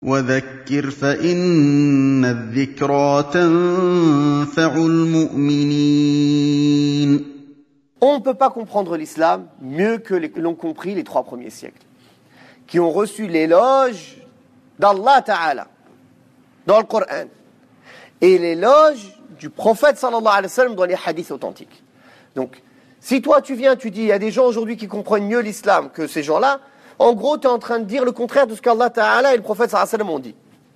وَذَكِّرْ فَإِنَّ الذِّكْرَىٰ تَنفَعُ الْمُؤْمِنِينَ. On ne peut pas comprendre l'islam mieux que l'ont compris les 3 premiers siècles, qui ont reçu l'éloge d'Allah Ta'ala dans le Coran et l'éloge du prophète sallallahu alayhi wa sallam dans les hadiths authentiques. Donc, si toi tu viens, tu dis, il y a des gens aujourd'hui qui comprennent mieux l'islam que ces gens-là, en gros, tu es en train de dire le contraire de ce qu'Allah Ta'ala et le prophète sallallahu alayhi wa sallam ont dit.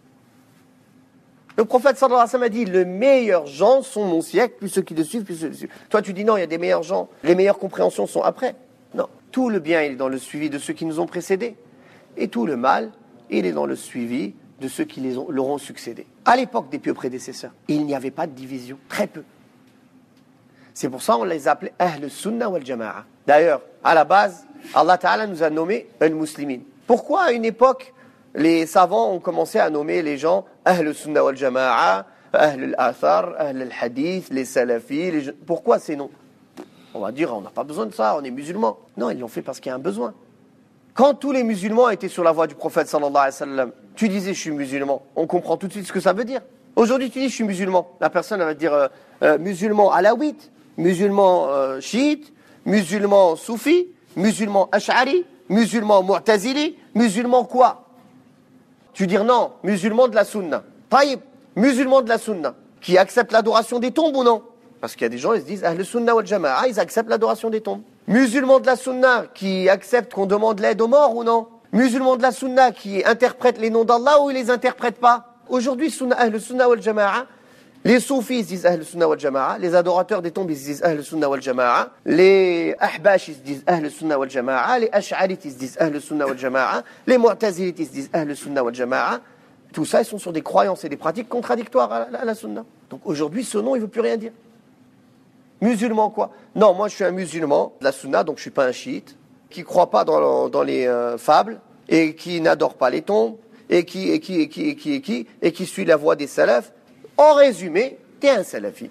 Le prophète sallallahu alayhi wa sallam a dit, les meilleurs gens sont mon siècle, plus ceux qui le suivent, plus ceux qui le suivent. Toi tu dis non, il y a des meilleurs gens, les meilleures compréhensions sont après. Non, tout le bien il est dans le suivi de ceux qui nous ont précédés. Et tout le mal, il est dans le suivi de ceux qui leur ont succédé. À l'époque des pieux prédécesseurs, il n'y avait pas de division, très peu. C'est pour ça qu'on les appelait Ahl Sunnah wal Jama'a. D'ailleurs, à la base, Allah Ta'ala nous a nommés Al-Muslimin. Pourquoi à une époque, les savants ont commencé à nommer les gens Ahl Sunnah wal Jama'a, Ahl al-Athar, Ahl al-Hadith, les Salafis, Pourquoi ces noms? On va dire, on n'a pas besoin de ça, on est musulmans. Non, ils l'ont fait parce qu'il y a un besoin. Quand tous les musulmans étaient sur la voie du prophète sallallahu alayhi wa sallam, tu disais je suis musulman, on comprend tout de suite ce que ça veut dire. Aujourd'hui tu dis je suis musulman, la personne elle va dire musulman alawite, musulman chiite, musulman soufi, musulman ash'ari, musulman mu'tazili, musulman quoi? Tu dis non, musulman de la sunna. Taïb, musulman de la sunna, qui accepte l'adoration des tombes ou non? Parce qu'il y a des gens, ils se disent Ahl Sunnah wal Jama'a, ils acceptent l'adoration des tombes. Musulman de la sunna, qui accepte qu'on demande l'aide aux morts ou non? Musulman de la sunna, qui interprète les noms d'Allah ou ils les interprètent pas? Aujourd'hui, Ahl Sunnah wal Jama'a, les soufis ils disent Ahl Sunnah wal Jama'a, les adorateurs des tombes ils disent Ahl Sunnah wal Jama'a, les ahbash ils disent Ahl Sunnah wal Jama'a, les ash'arites ils disent Ahl Sunnah wal Jama'a, les mu'tazilites ils disent Ahl Sunnah wal Jama'a. Tout ça, ils sont sur des croyances et des pratiques contradictoires à la sunna. Donc aujourd'hui, ce nom, il ne veut plus rien dire. Musulman quoi? Non, moi je suis un musulman de la sunna, donc je ne suis pas un chiite, qui ne croit pas dans les fables, et qui n'adore pas les tombes, et qui suit la voie des salafs. En résumé, tu es un salafi.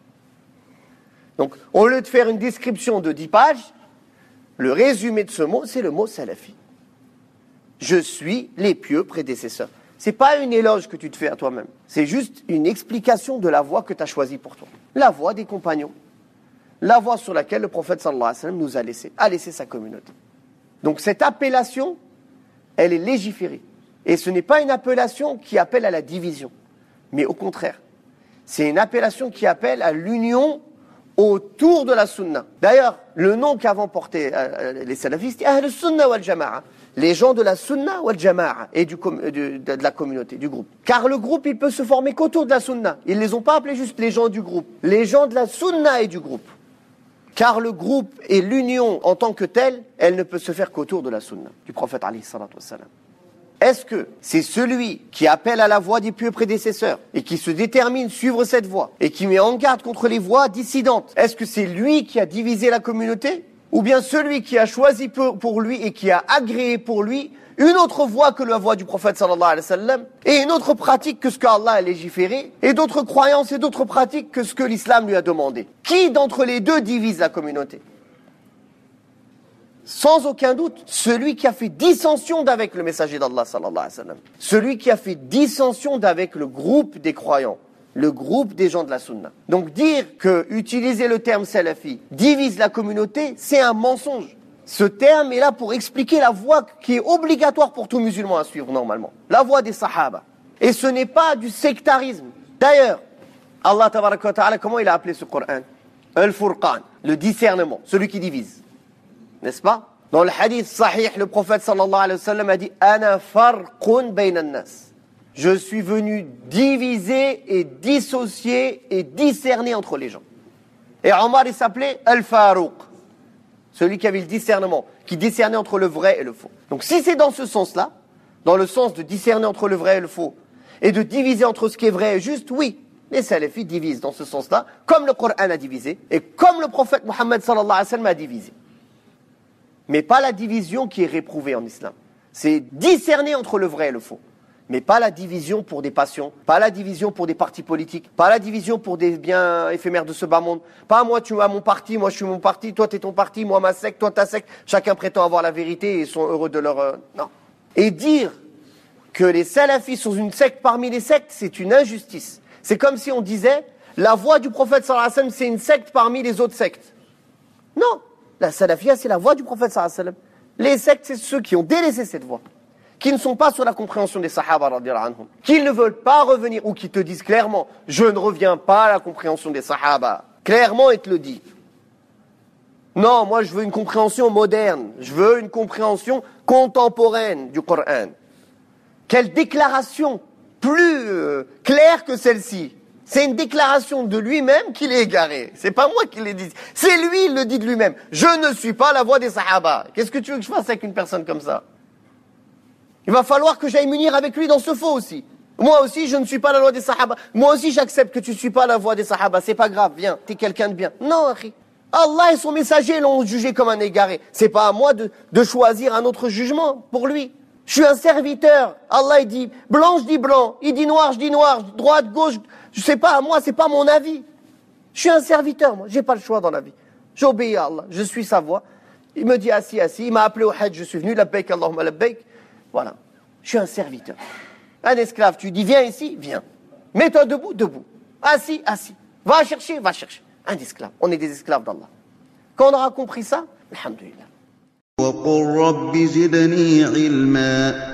Donc, au lieu de faire une description de 10 pages, le résumé de ce mot, c'est le mot salafi. Je suis les pieux prédécesseurs. Ce n'est pas une éloge que tu te fais à toi-même. C'est juste une explication de la voie que tu as choisie pour toi. La voie des compagnons. La voie sur laquelle le prophète sallallahu alayhi wa sallam nous a laissé sa communauté. Donc cette appellation, elle est légiférée. Et ce n'est pas une appellation qui appelle à la division. Mais au contraire, c'est une appellation qui appelle à l'union autour de la sunna. D'ailleurs, le nom qu'avant portaient les salafistes, c'est Ahl Sunnah wal Jama'a. Les gens de la sunna wal Jama'a et de la communauté, du groupe. Car le groupe, il peut se former qu'autour de la sunna. Ils ne les ont pas appelés juste les gens du groupe. Les gens de la sunna et du groupe. Car le groupe et l'union en tant que telle, elle ne peut se faire qu'autour de la sunna, du prophète alayhi salatu wassalam. Est-ce que c'est celui qui appelle à la voie des pieux prédécesseurs et qui se détermine suivre cette voie et qui met en garde contre les voies dissidentes? Est-ce que c'est lui qui a divisé la communauté? Ou bien celui qui a choisi pour lui et qui a agréé pour lui une autre voie que la voie du prophète sallallahu alayhi wa sallam et une autre pratique que ce qu'Allah a légiféré et d'autres croyances et d'autres pratiques que ce que l'islam lui a demandé? Qui d'entre les deux divise la communauté? Sans aucun doute, celui qui a fait dissension d'avec le messager d'Allah sallallahu alayhi wa sallam. Celui qui a fait dissension d'avec le groupe des croyants, le groupe des gens de la sunna. Donc dire que utiliser le terme salafi divise la communauté, c'est un mensonge. Ce terme est là pour expliquer la voie qui est obligatoire pour tout musulman à suivre normalement. La voie des sahaba. Et ce n'est pas du sectarisme. D'ailleurs, Allah tabaraka wa ta'ala, comment il a appelé ce Coran? Al-Furqan, le discernement, celui qui divise. N'est-ce pas? Dans le hadith sahih, le prophète sallallahu alayhi wa sallam a dit « Ana farqun bayna an-nas » Je suis venu diviser et dissocier et discerner entre les gens. Et Omar, il s'appelait Al-Farouq, celui qui avait le discernement, qui discernait entre le vrai et le faux. Donc si c'est dans ce sens-là, dans le sens de discerner entre le vrai et le faux, et de diviser entre ce qui est vrai et juste, oui, les salafis divisent dans ce sens-là, comme le Coran a divisé, et comme le prophète Mohammed sallallahu alayhi wa sallam a divisé. Mais pas la division qui est réprouvée en islam. C'est discerner entre le vrai et le faux. Mais pas la division pour des passions, pas la division pour des partis politiques, pas la division pour des biens éphémères de ce bas monde. Pas moi tu as mon parti, moi je suis mon parti, toi tu es ton parti, moi ma secte, toi ta secte. Chacun prétend avoir la vérité et sont heureux de leur... Non. Et dire que les salafis sont une secte parmi les sectes, c'est une injustice. C'est comme si on disait, la voie du prophète sallallahu alayhi wa sallam, c'est une secte parmi les autres sectes. Non, la salafia, c'est la voie du prophète sallallahu alayhi wa sallam. Les sectes, c'est ceux qui ont délaissé cette voie, qui ne sont pas sur la compréhension des sahaba, radiyallahu anhum, qui ne veulent pas revenir, ou qui te disent clairement, je ne reviens pas à la compréhension des sahaba. Clairement, il te le dit. Non, moi je veux une compréhension moderne, je veux une compréhension contemporaine du Coran. Quelle déclaration plus claire que celle-ci. C'est une déclaration de lui-même qu'il est égaré. C'est pas moi qui l'ai dit. C'est lui, il le dit de lui-même. Je ne suis pas la voix des sahaba. Qu'est-ce que tu veux que je fasse avec une personne comme ça? Il va falloir que j'aille m'unir avec lui dans ce faux aussi. Moi aussi, je ne suis pas la voix des sahaba. Moi aussi, j'accepte que tu ne suis pas la voix des sahaba. C'est pas grave, viens, t'es quelqu'un de bien. Non, akhi. Allah et son messager l'ont jugé comme un égaré. C'est pas à moi de choisir un autre jugement pour lui. Je suis un serviteur. Allah, il dit blanc, je dis blanc. Il dit noir, je dis noir. Droite, gauche, je sais pas à moi, c'est pas mon avis. Je suis un serviteur, moi. J'ai pas le choix dans la vie. J'obéis à Allah. Je suis sa voix. Il me dit assis, assis. Il m'a appelé au hajj, je suis venu. Labbaik, Allahumma labbaik. Voilà. Je suis un serviteur. Un esclave, tu dis viens ici, viens. Mets-toi debout, debout. Assis, assis. Va chercher, va chercher. Un esclave. On est des esclaves d'Allah. Quand on aura compris ça, alhamdulillah. وقل رب زدني علما